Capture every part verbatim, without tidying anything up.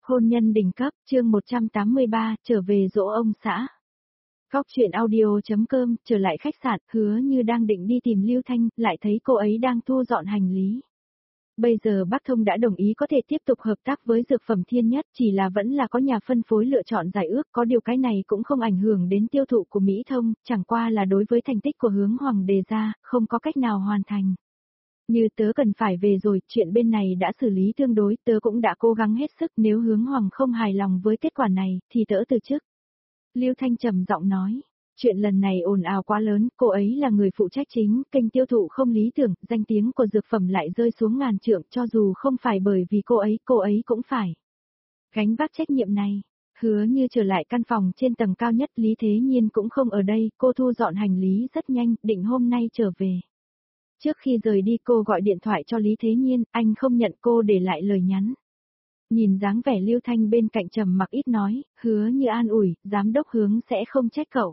Hôn nhân đỉnh cấp, chương một trăm tám mươi ba, trở về dỗ ông xã. Góc truyện audio.com, trở lại khách sạn, Hứa Như đang định đi tìm Lưu Thanh, lại thấy cô ấy đang thu dọn hành lý. Bây giờ Bắc Thông đã đồng ý có thể tiếp tục hợp tác với Dược phẩm Thiên Nhất, chỉ là vẫn là có nhà phân phối lựa chọn giải ước, có điều cái này cũng không ảnh hưởng đến tiêu thụ của Mỹ Thông, chẳng qua là đối với thành tích của Hướng Hoàng đề ra, không có cách nào hoàn thành. Như tớ cần phải về rồi, chuyện bên này đã xử lý tương đối, tớ cũng đã cố gắng hết sức, nếu Hướng Hoàng không hài lòng với kết quả này, thì tớ từ chức. Lưu Thanh trầm giọng nói, chuyện lần này ồn ào quá lớn, cô ấy là người phụ trách chính, kênh tiêu thụ không lý tưởng, danh tiếng của dược phẩm lại rơi xuống ngàn trượng, cho dù không phải bởi vì cô ấy, cô ấy cũng phải gánh vác trách nhiệm này. Hứa Như trở lại căn phòng trên tầng cao nhất, Lý Thế Nhiên cũng không ở đây, cô thu dọn hành lý rất nhanh, định hôm nay trở về. Trước khi rời đi cô gọi điện thoại cho Lý Thế Nhiên, anh không nhận, cô để lại lời nhắn. Nhìn dáng vẻ Lưu Thanh bên cạnh trầm mặc ít nói, Hứa Như an ủi, giám đốc Hướng sẽ không trách cậu.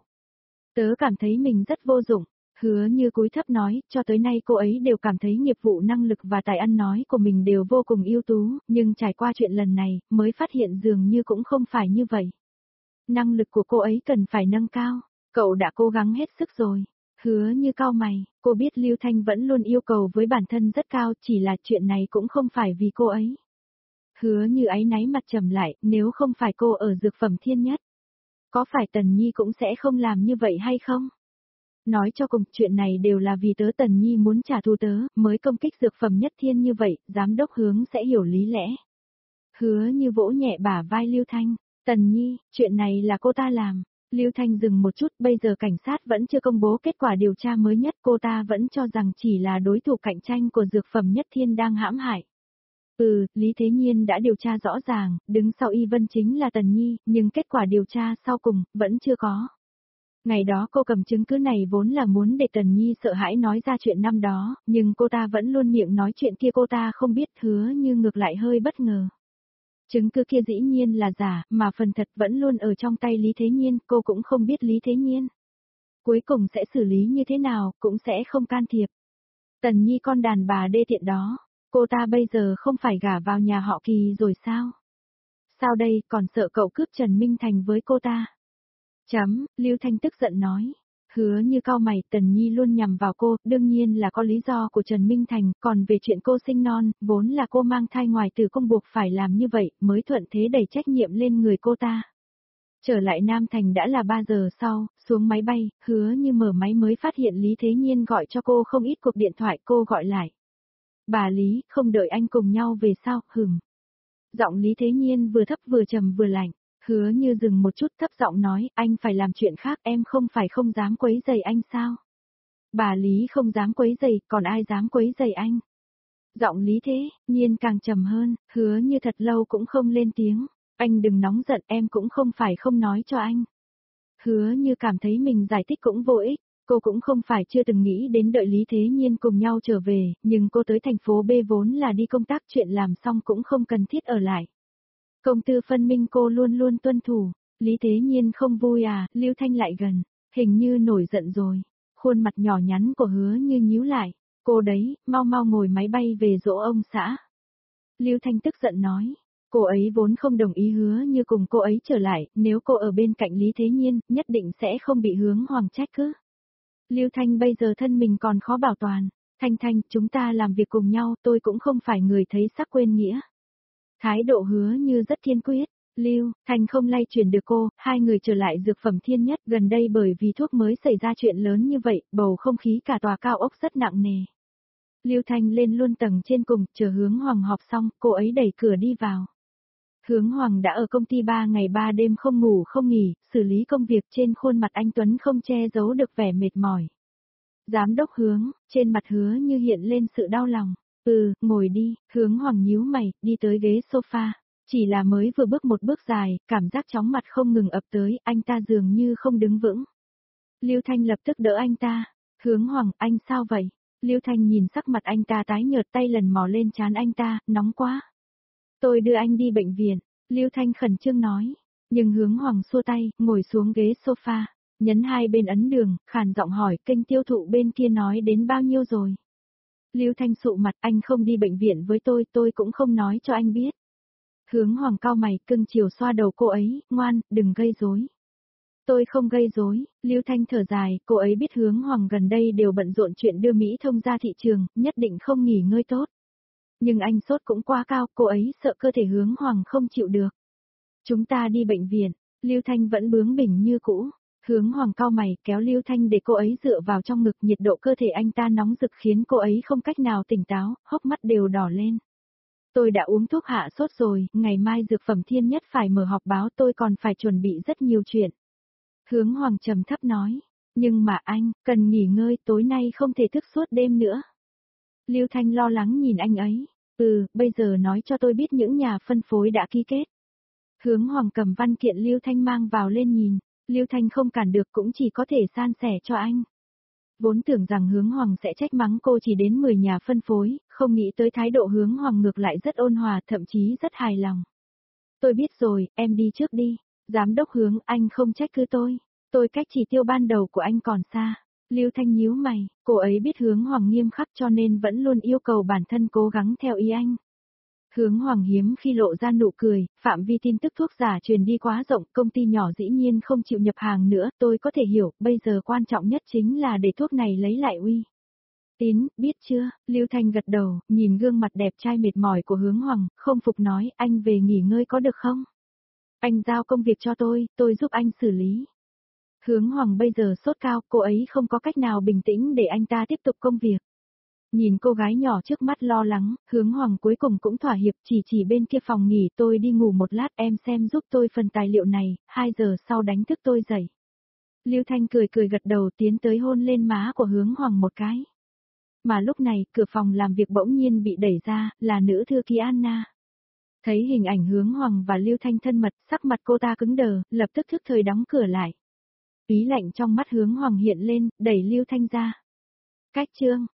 Tớ cảm thấy mình rất vô dụng. Hứa Như cúi thấp nói, cho tới nay cô ấy đều cảm thấy nghiệp vụ năng lực và tài ăn nói của mình đều vô cùng ưu tú, nhưng trải qua chuyện lần này, mới phát hiện dường như cũng không phải như vậy. Năng lực của cô ấy cần phải nâng cao, cậu đã cố gắng hết sức rồi. Hứa Như cau mày, cô biết Lưu Thanh vẫn luôn yêu cầu với bản thân rất cao, chỉ là chuyện này cũng không phải vì cô ấy. Hứa Như áy náy mặt trầm lại, nếu không phải cô ở Dược phẩm Thiên Nhất, có phải Tần Nhi cũng sẽ không làm như vậy hay không? Nói cho cùng, chuyện này đều là vì tớ Tần Nhi muốn trả thù tớ, mới công kích Dược phẩm Nhất Thiên như vậy, giám đốc Hướng sẽ hiểu lý lẽ. Hứa Như vỗ nhẹ bả vai Lưu Thanh, Tần Nhi, chuyện này là cô ta làm. Lưu Thanh dừng một chút, bây giờ cảnh sát vẫn chưa công bố kết quả điều tra mới nhất, cô ta vẫn cho rằng chỉ là đối thủ cạnh tranh của Dược phẩm Nhất Thiên đang hãm hại. Ừ, Lý Thế Nhiên đã điều tra rõ ràng, đứng sau Y Vân chính là Tần Nhi, nhưng kết quả điều tra sau cùng, vẫn chưa có. Ngày đó cô cầm chứng cứ này vốn là muốn để Tần Nhi sợ hãi nói ra chuyện năm đó, nhưng cô ta vẫn luôn miệng nói chuyện kia, cô ta không biết. Hứa Như ngược lại hơi bất ngờ. Chứng cứ kia dĩ nhiên là giả, mà phần thật vẫn luôn ở trong tay Lý Thế Nhiên, cô cũng không biết Lý Thế Nhiên cuối cùng sẽ xử lý như thế nào, cũng sẽ không can thiệp. Tần Nhi con đàn bà đê tiện đó, cô ta bây giờ không phải gả vào nhà họ Kỳ rồi sao? Sao đây, còn sợ cậu cướp Trần Minh Thành với cô ta? Chấm, Lưu Thanh tức giận nói. Hứa Như cau mày, Tần Nhi luôn nhằm vào cô, đương nhiên là có lý do của Trần Minh Thành, còn về chuyện cô sinh non, vốn là cô mang thai ngoài tử cung buộc phải làm như vậy, mới thuận thế đẩy trách nhiệm lên người cô ta. Trở lại Nam Thành đã là ba giờ sau, xuống máy bay, Hứa Như mở máy mới phát hiện Lý Thế Nhiên gọi cho cô không ít cuộc điện thoại, cô gọi lại. Bà Lý, không đợi anh cùng nhau về sao, hửm. Giọng Lý Thế Nhiên vừa thấp vừa trầm vừa lạnh. Hứa Như dừng một chút, thấp giọng nói, anh phải làm chuyện khác, em không phải không dám quấy rầy anh sao? Bà Lý không dám quấy rầy, còn ai dám quấy rầy anh? Giọng Lý Thế Nhiên càng trầm hơn, Hứa Như thật lâu cũng không lên tiếng. Anh đừng nóng giận, em cũng không phải không nói cho anh. Hứa Như cảm thấy mình giải thích cũng vô ích, cô cũng không phải chưa từng nghĩ đến đợi Lý Thế Nhiên cùng nhau trở về, nhưng cô tới thành phố B vốn là đi công tác, chuyện làm xong cũng không cần thiết ở lại. Công tư phân minh cô luôn luôn tuân thủ. Lý Thế Nhiên không vui à? Lưu Thanh lại gần, hình như nổi giận rồi. Khuôn mặt nhỏ nhắn của Hứa Như nhíu lại, cô đấy, mau mau ngồi máy bay về dỗ ông xã. Lưu Thanh tức giận nói, cô ấy vốn không đồng ý Hứa Như cùng cô ấy trở lại, nếu cô ở bên cạnh Lý Thế Nhiên, nhất định sẽ không bị Hướng Hoàng trách cứ. Lưu Thanh bây giờ thân mình còn khó bảo toàn. Thanh Thanh, chúng ta làm việc cùng nhau, tôi cũng không phải người thấy sắc quên nghĩa. Thái độ Hứa Như rất kiên quyết. Lưu Thanh không lay chuyển được cô, hai người trở lại Dược phẩm Thiên Nhất. Gần đây bởi vì thuốc mới xảy ra chuyện lớn như vậy, bầu không khí cả tòa cao ốc rất nặng nề. Lưu Thanh lên luôn tầng trên cùng, chờ Hướng Hoàng họp xong, cô ấy đẩy cửa đi vào. Hướng Hoàng đã ở công ty ba ngày ba đêm không ngủ không nghỉ, xử lý công việc, trên khuôn mặt anh Tuấn không che giấu được vẻ mệt mỏi. Giám đốc Hướng, trên mặt Hứa Như hiện lên sự đau lòng. Ừ, ngồi đi. Hướng Hoàng nhíu mày, đi tới ghế sofa. Chỉ là mới vừa bước một bước dài, cảm giác chóng mặt không ngừng ập tới, anh ta dường như không đứng vững. Lưu Thanh lập tức đỡ anh ta. Hướng Hoàng, anh sao vậy? Lưu Thanh nhìn sắc mặt anh ta tái nhợt, tay lần mò lên trán anh ta, nóng quá. Tôi đưa anh đi bệnh viện. Lưu Thanh khẩn trương nói. Nhưng Hướng Hoàng xua tay, ngồi xuống ghế sofa, nhấn hai bên ấn đường, khàn giọng hỏi, kênh tiêu thụ bên kia nói đến bao nhiêu rồi? Lưu Thanh sụ mặt, anh không đi bệnh viện với tôi, tôi cũng không nói cho anh biết. Hướng Hoàng cau mày, cưng chiều xoa đầu cô ấy, ngoan, đừng gây rối. Tôi không gây rối, Lưu Thanh thở dài, cô ấy biết Hướng Hoàng gần đây đều bận rộn chuyện đưa Mỹ thông ra thị trường, nhất định không nghỉ ngơi tốt. Nhưng anh sốt cũng quá cao, cô ấy sợ cơ thể Hướng Hoàng không chịu được. Chúng ta đi bệnh viện, Lưu Thanh vẫn bướng bỉnh như cũ. Hướng Hoàng cau mày, kéo Lưu Thanh để cô ấy dựa vào trong ngực, nhiệt độ cơ thể anh ta nóng rực khiến cô ấy không cách nào tỉnh táo, hốc mắt đều đỏ lên. Tôi đã uống thuốc hạ sốt rồi, ngày mai dược phẩm thiên nhất phải mở họp báo, tôi còn phải chuẩn bị rất nhiều chuyện. Hướng Hoàng trầm thấp nói, nhưng mà anh, cần nghỉ ngơi, tối nay không thể thức suốt đêm nữa. Lưu Thanh lo lắng nhìn anh ấy, ừ, bây giờ nói cho tôi biết những nhà phân phối đã ký kết. Hướng Hoàng cầm văn kiện Lưu Thanh mang vào lên nhìn, Lưu Thanh không cản được cũng chỉ có thể san sẻ cho anh. Vốn tưởng rằng Hướng Hoàng sẽ trách mắng cô chỉ đến mười nhà phân phối, không nghĩ tới thái độ Hướng Hoàng ngược lại rất ôn hòa, thậm chí rất hài lòng. Tôi biết rồi, em đi trước đi. Giám đốc Hướng, anh không trách cứ tôi. Tôi cách chỉ tiêu ban đầu của anh còn xa. Lưu Thanh nhíu mày, cô ấy biết Hướng Hoàng nghiêm khắc cho nên vẫn luôn yêu cầu bản thân cố gắng theo ý anh. Hướng Hoàng hiếm khi lộ ra nụ cười, phạm vi tin tức thuốc giả truyền đi quá rộng, công ty nhỏ dĩ nhiên không chịu nhập hàng nữa, tôi có thể hiểu, bây giờ quan trọng nhất chính là để thuốc này lấy lại uy. Tín, biết chưa, Lưu Thanh gật đầu, nhìn gương mặt đẹp trai mệt mỏi của Hướng Hoàng, không phục nói, anh về nghỉ ngơi có được không? Anh giao công việc cho tôi, tôi giúp anh xử lý. Hướng Hoàng bây giờ sốt cao, cô ấy không có cách nào bình tĩnh để anh ta tiếp tục công việc. Nhìn cô gái nhỏ trước mắt lo lắng, Hướng Hoàng cuối cùng cũng thỏa hiệp, chỉ chỉ bên kia phòng nghỉ, tôi đi ngủ một lát, em xem giúp tôi phần tài liệu này, hai giờ sau đánh thức tôi dậy. Lưu Thanh cười cười gật đầu, tiến tới hôn lên má của Hướng Hoàng một cái. Mà lúc này, cửa phòng làm việc bỗng nhiên bị đẩy ra, là nữ thư ký Anna. Thấy hình ảnh Hướng Hoàng và Lưu Thanh thân mật, sắc mặt cô ta cứng đờ, lập tức thức thời đóng cửa lại. Ý lạnh trong mắt Hướng Hoàng hiện lên, đẩy Lưu Thanh ra. Cách chương